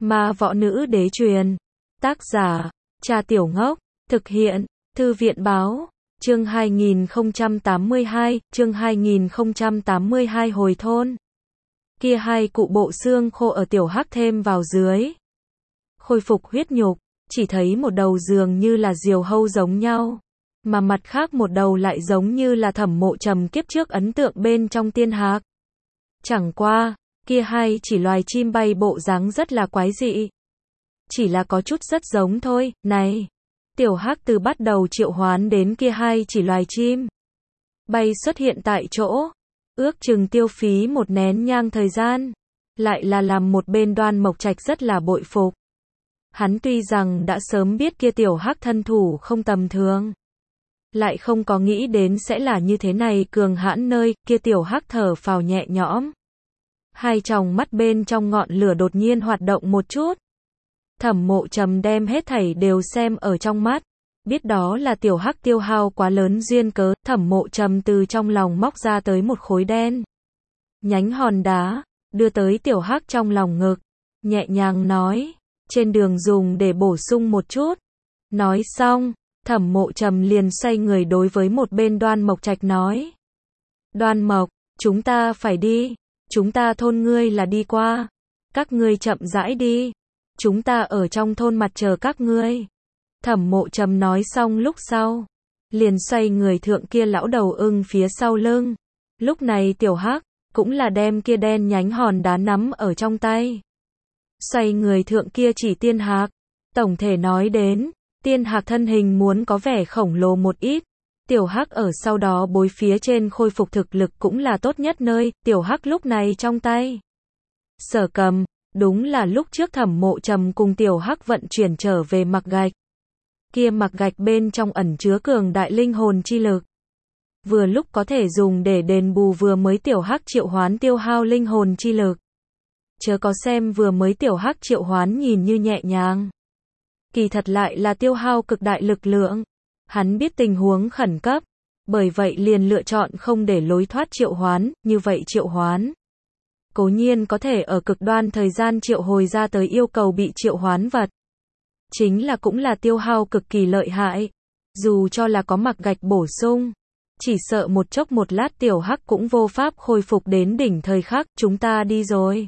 Ma võ nữ đế truyền. Tác giả, Cha Tiểu Ngốc. Thực hiện, Thư viện báo. Chương 2082, chương 2082 hồi thôn. Kia hai cụ bộ xương khô ở tiểu hắc thêm vào dưới. Khôi phục huyết nhục, chỉ thấy một đầu dường như là diều hâu giống nhau, mà mặt khác một đầu lại giống như là Thẩm Mộ Trầm kiếp trước ấn tượng bên trong tiên hạc. Chẳng qua, kia hai chỉ loài chim bay bộ dáng rất là quái dị. Chỉ là có chút rất giống thôi, này. Tiểu hắc từ bắt đầu triệu hoán đến kia hai chỉ loài chim bay xuất hiện tại chỗ, ước chừng tiêu phí một nén nhang thời gian, lại là làm một bên Đoan Mộc Trạch rất là bội phục. Hắn tuy rằng đã sớm biết kia tiểu hắc thân thủ không tầm thường, lại không có nghĩ đến sẽ là như thế này cường hãn nơi, kia tiểu hắc thở phào nhẹ nhõm. Hai tròng mắt bên trong ngọn lửa đột nhiên hoạt động một chút. Thẩm Mộ Trầm đem hết thảy đều xem ở trong mắt, biết đó là tiểu hắc tiêu hao quá lớn duyên cớ. Thẩm Mộ Trầm từ trong lòng móc ra tới một khối đen nhánh hòn đá, đưa tới tiểu hắc trong lòng ngực, nhẹ nhàng nói, trên đường dùng để bổ sung một chút. Nói xong, Thẩm Mộ Trầm liền xoay người đối với một bên Đoan Mộc Trạch nói, Đoan Mộc, chúng ta phải đi, chúng ta thôn ngươi là đi qua, các ngươi chậm rãi đi, chúng ta ở trong thôn mặt chờ các ngươi. Thẩm Mộ Trầm nói xong lúc sau, liền xoay người thượng kia lão đầu ưng phía sau lưng. Lúc này tiểu hắc cũng là đem kia đen nhánh hòn đá nắm ở trong tay. Xoay người thượng kia chỉ tiên hạc. Tổng thể nói đến, tiên hạc thân hình muốn có vẻ khổng lồ một ít. Tiểu hắc ở sau đó bối phía trên khôi phục thực lực cũng là tốt nhất nơi. Tiểu hắc lúc này trong tay sở cầm, đúng là lúc trước Thẩm Mộ Trầm cùng tiểu hắc vận chuyển trở về mặc gạch. Kia mặc gạch bên trong ẩn chứa cường đại linh hồn chi lực, vừa lúc có thể dùng để đền bù vừa mới tiểu hắc triệu hoán tiêu hao linh hồn chi lực. Chớ có xem vừa mới tiểu hắc triệu hoán nhìn như nhẹ nhàng, kỳ thật lại là tiêu hao cực đại lực lượng. Hắn biết tình huống khẩn cấp, bởi vậy liền lựa chọn không để lối thoát triệu hoán. Như vậy triệu hoán cố nhiên có thể ở cực đoan thời gian triệu hồi ra tới yêu cầu bị triệu hoán vật, chính là cũng là tiêu hao cực kỳ lợi hại. Dù cho là có mặc gạch bổ sung, chỉ sợ một chốc một lát tiểu hắc cũng vô pháp khôi phục đến đỉnh thời khắc. Chúng ta đi rồi.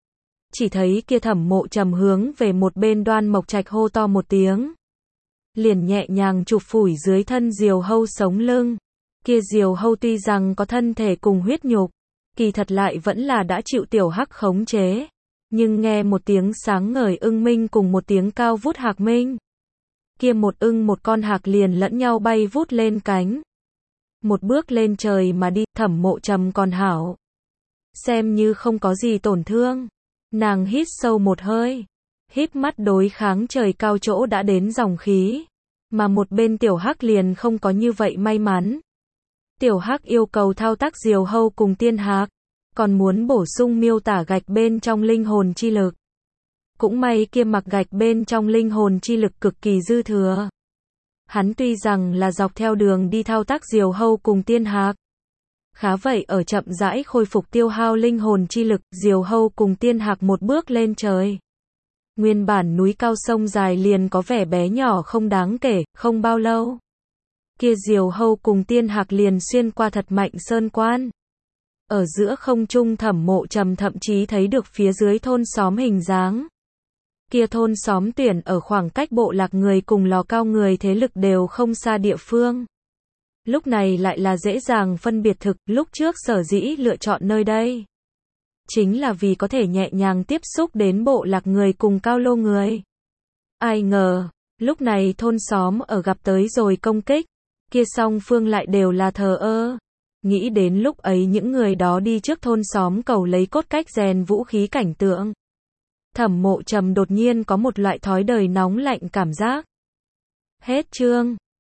Chỉ thấy kia Thẩm Mộ Trầm hướng về một bên Đoan Mộc Trạch hô to một tiếng, liền nhẹ nhàng chụp phủi dưới thân diều hâu sống lưng. Kia diều hâu tuy rằng có thân thể cùng huyết nhục, kỳ thật lại vẫn là đã chịu tiểu hắc khống chế. Nhưng nghe một tiếng sáng ngời ưng minh cùng một tiếng cao vút hạc minh, kia một ưng một con hạc liền lẫn nhau bay vút lên cánh, một bước lên trời mà đi. Thẩm Mộ Trầm còn hảo, xem như không có gì tổn thương. Nàng hít sâu một hơi, híp mắt đối kháng trời cao chỗ đã đến dòng khí, mà một bên tiểu hắc liền không có như vậy may mắn. Tiểu hắc yêu cầu thao tác diều hâu cùng tiên hạc, còn muốn bổ sung miêu tả gạch bên trong linh hồn chi lực. Cũng may kia mặc gạch bên trong linh hồn chi lực cực kỳ dư thừa. Hắn tuy rằng là dọc theo đường đi thao tác diều hâu cùng tiên hạc, khá vậy ở chậm rãi khôi phục tiêu hao linh hồn chi lực. Diều hâu cùng tiên hạc một bước lên trời, nguyên bản núi cao sông dài liền có vẻ bé nhỏ không đáng kể. Không bao lâu, kia diều hâu cùng tiên hạc liền xuyên qua thật mạnh sơn quan. Ở giữa không trung Thẩm Mộ Trầm thậm chí thấy được phía dưới thôn xóm hình dáng. Kia thôn xóm tuyển ở khoảng cách bộ lạc người cùng lò cao người thế lực đều không xa địa phương. Lúc này lại là dễ dàng phân biệt thực. Lúc trước sở dĩ lựa chọn nơi đây, chính là vì có thể nhẹ nhàng tiếp xúc đến bộ lạc người cùng cao lô người. Ai ngờ, lúc này thôn xóm ở gặp tới rồi công kích, kia song phương lại đều là thờ ơ. Nghĩ đến lúc ấy những người đó đi trước thôn xóm cầu lấy cốt cách rèn vũ khí cảnh tượng, Thẩm Mộ Trầm đột nhiên có một loại thói đời nóng lạnh cảm giác. Hết chương.